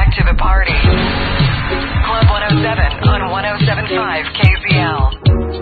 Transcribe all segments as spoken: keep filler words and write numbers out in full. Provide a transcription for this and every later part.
back to the party. Club one oh seven on one oh seven point five K Z L.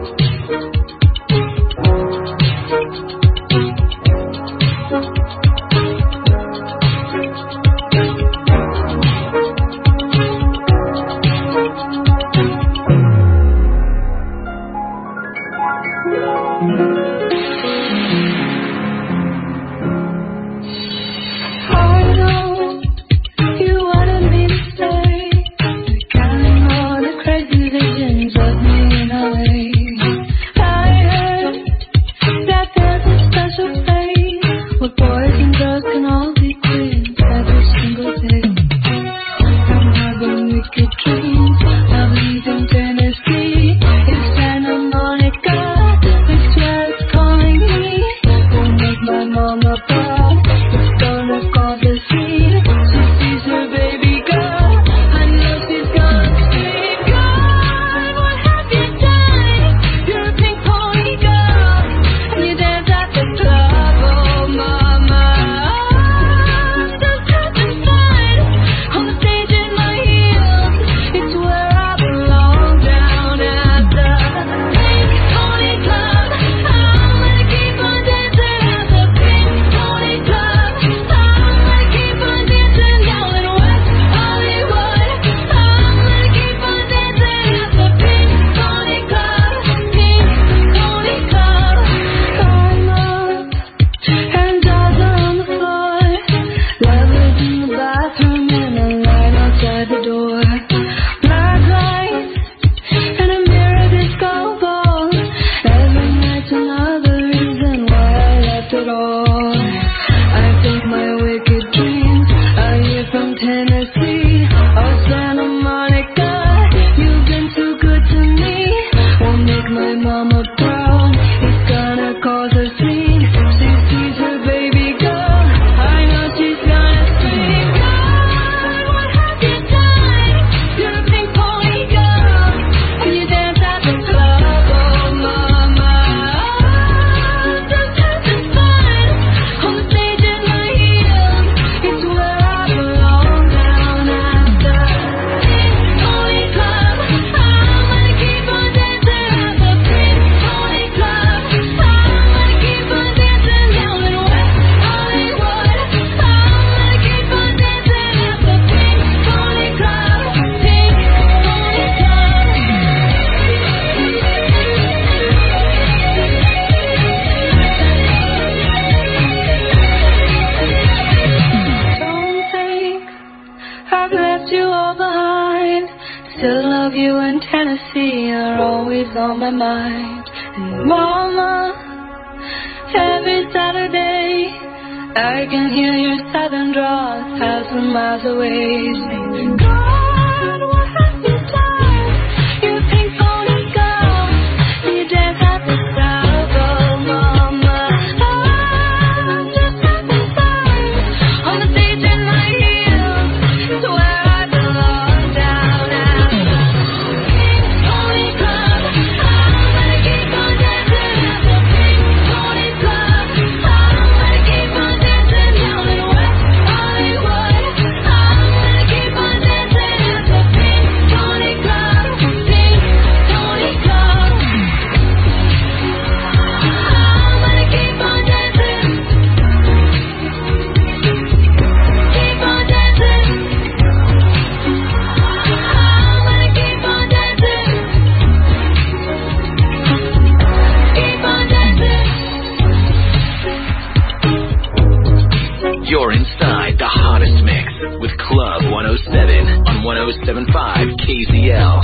You're inside the hottest mix with Club one oh seven on one oh seven point five K Z L.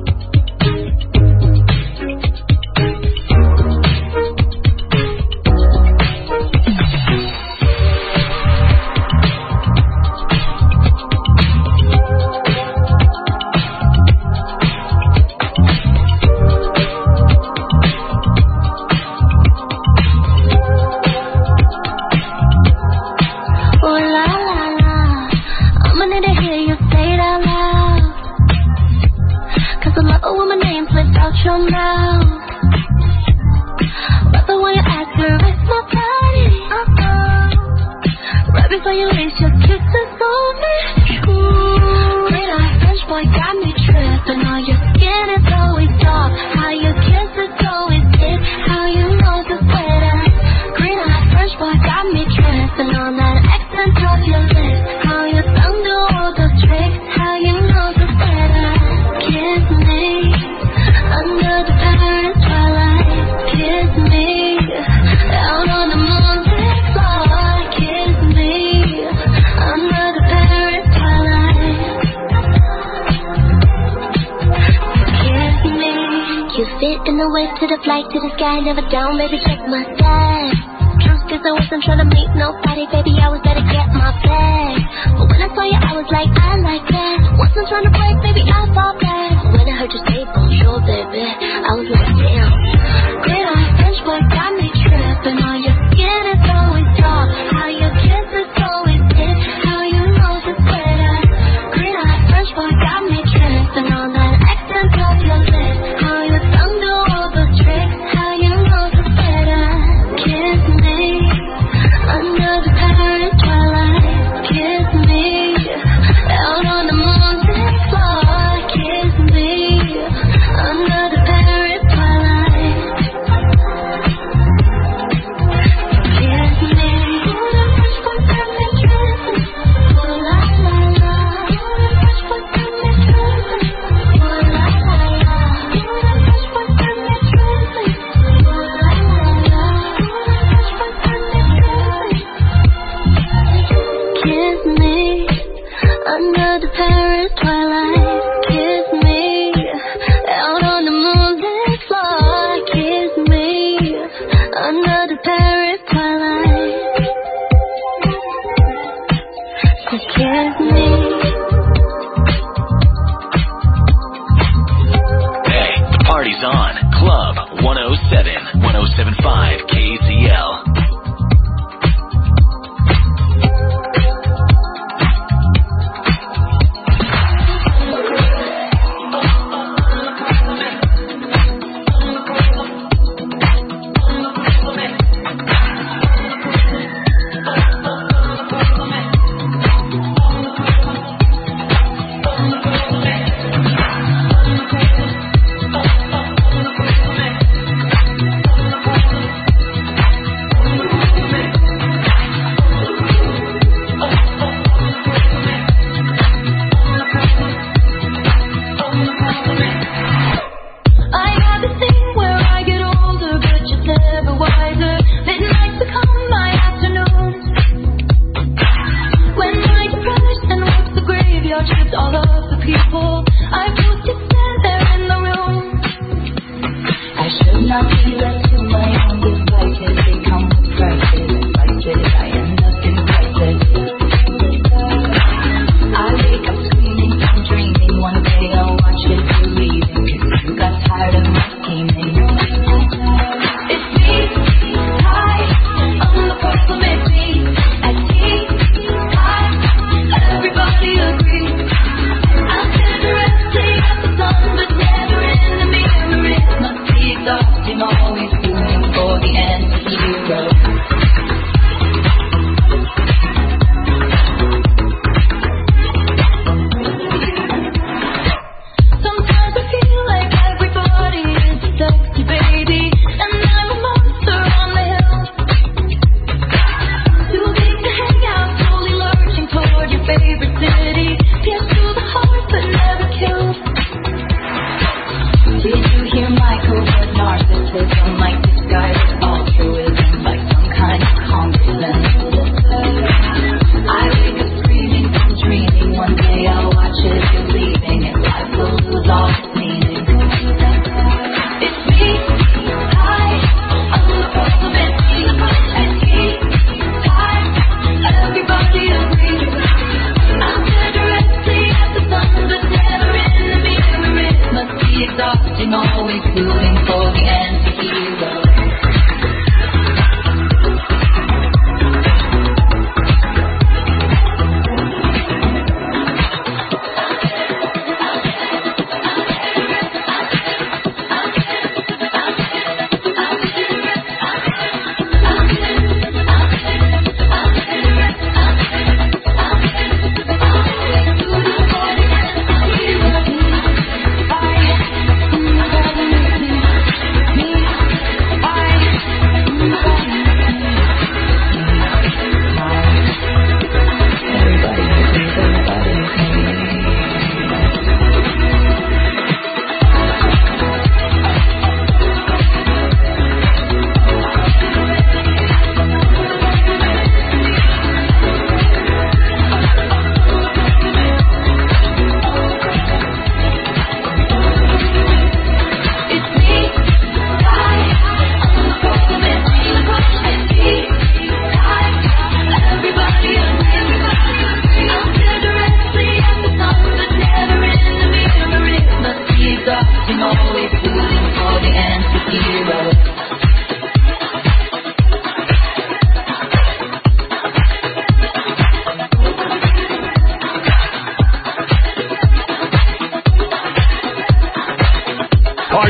Your mouth, but the way you act, you're with my body. Uh-oh. Right before you release your kisses on me. Ooh. In the wave to the flight to the sky, never down, baby, check my style. Truth is I wasn't trying to meet nobody, baby, I was there to get my bag. But when I saw you, I was like, I like that. Wasn't trying to break, baby, I fall back. When I heard you say bonjour, baby, I was like, damn. Great on French boy got me tripping. On your skin is always soft, how your kiss is always hit, how you know it's better. Great on French boy got me tripping. On that accent of your lips, how your tongue do all the tricks, how you know it's better. Kiss me under the Paris twilight. Kiss me out on the mountain floor. Kiss me under the Paris twilight. Kiss me. Oh la la la. Oh la la la. Kiss me under the Paris twilight. Kiss me out on the moonlit floor. Kiss me under the Paris twilight. So kiss me. Hey, the party's on. Club one oh seven, one oh seven point five K Z L. Everybody agree. I'll stand the rest.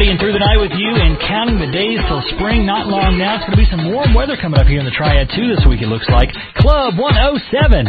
partying through the night with you and counting the days till spring. Not long now. It's going to be some warm weather coming up here in the Triad, too, this week, it looks like. Club one oh seven.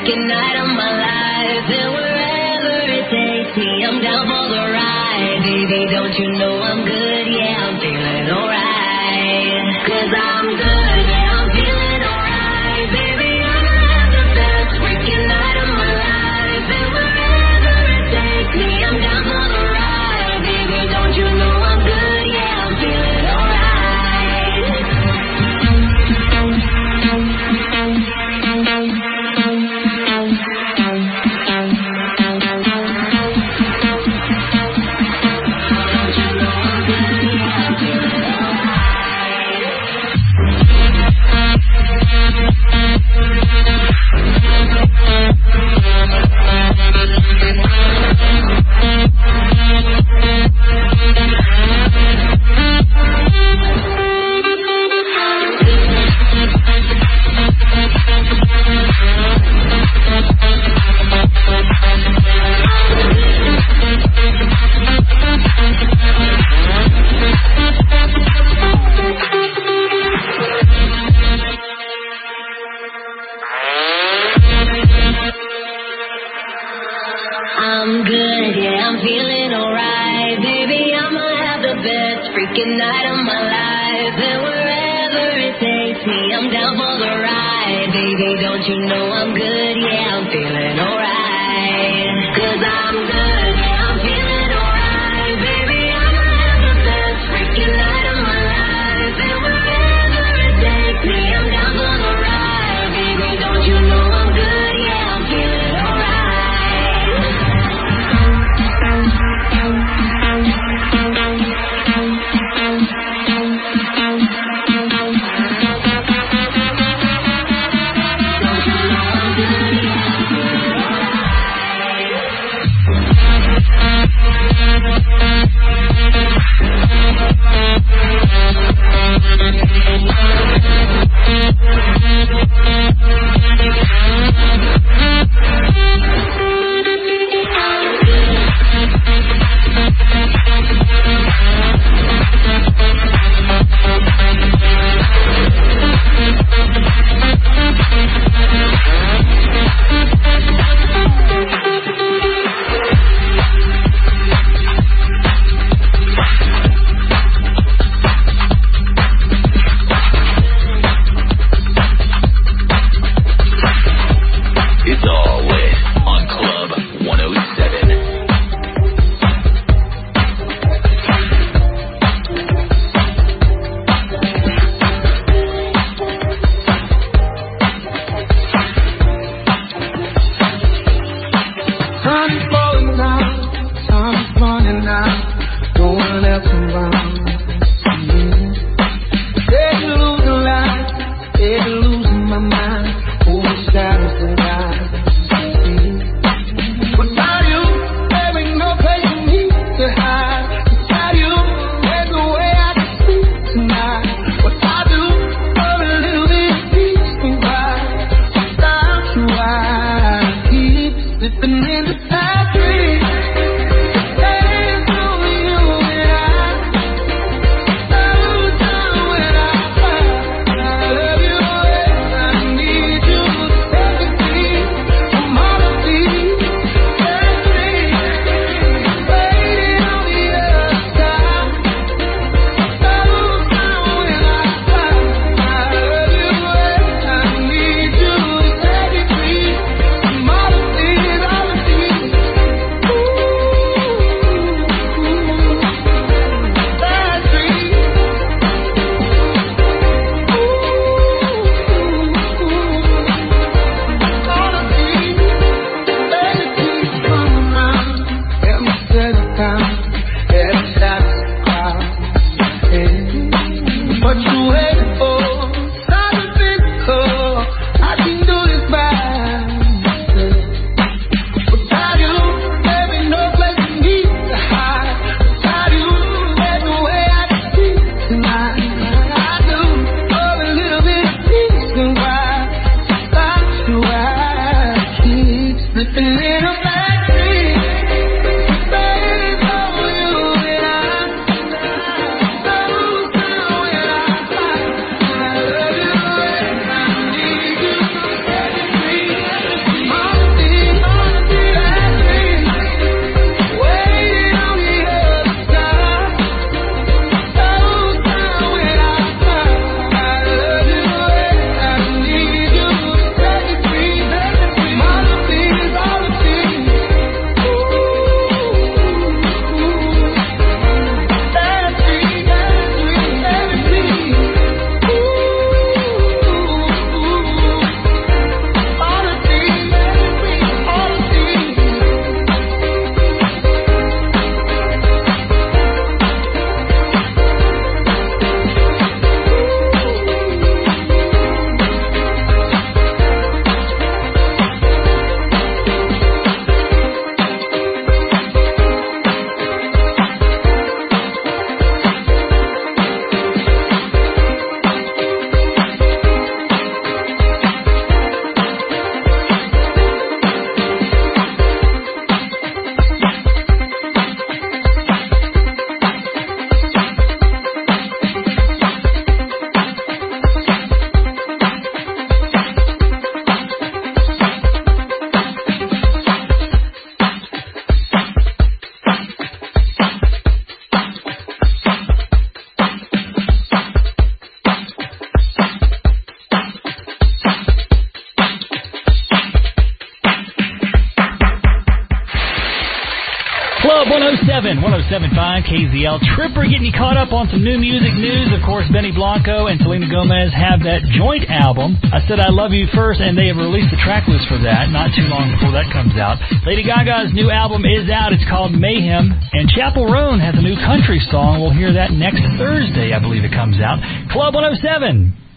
freaking night of my life. And wherever it takes me, I'm down for the ride. Baby, don't you know I'm good? Yeah, I'm feeling alright. Cause I'm good, yeah, I'm feeling alright. Baby, I'ma have the best freaking night of my life. And wherever it takes me, I'm down for the ride. Baby, don't you know I'm good? Yeah, I'm feeling alright. I'm good, yeah, I'm feeling alright. Baby, I'ma have the best freaking night of my life. And wherever it takes me, I'm down for the ride. Baby, don't you know I'm good? Yeah, I'm feeling alright. Cause I'm good, yeah, I'm feeling alright. Baby, I'ma have the best freaking night of my life. And wherever it takes me, I'm down for the ride. Baby, don't you know I'm good? Yeah, I'm feeling alright. Don't you know I'm good? Yeah, I'm feeling alright. Club one oh seven, one oh seven point five K Z L. Tripper getting you caught up on some new music news. Of course, Benny Blanco and Selena Gomez have that joint album, I Said I Love You First, and they have released the track list for that not too long before that comes out. Lady Gaga's new album is out. It's called Mayhem. And Chappell Roan has a new country song. We'll hear that next Thursday, I believe it comes out. Club one oh seven.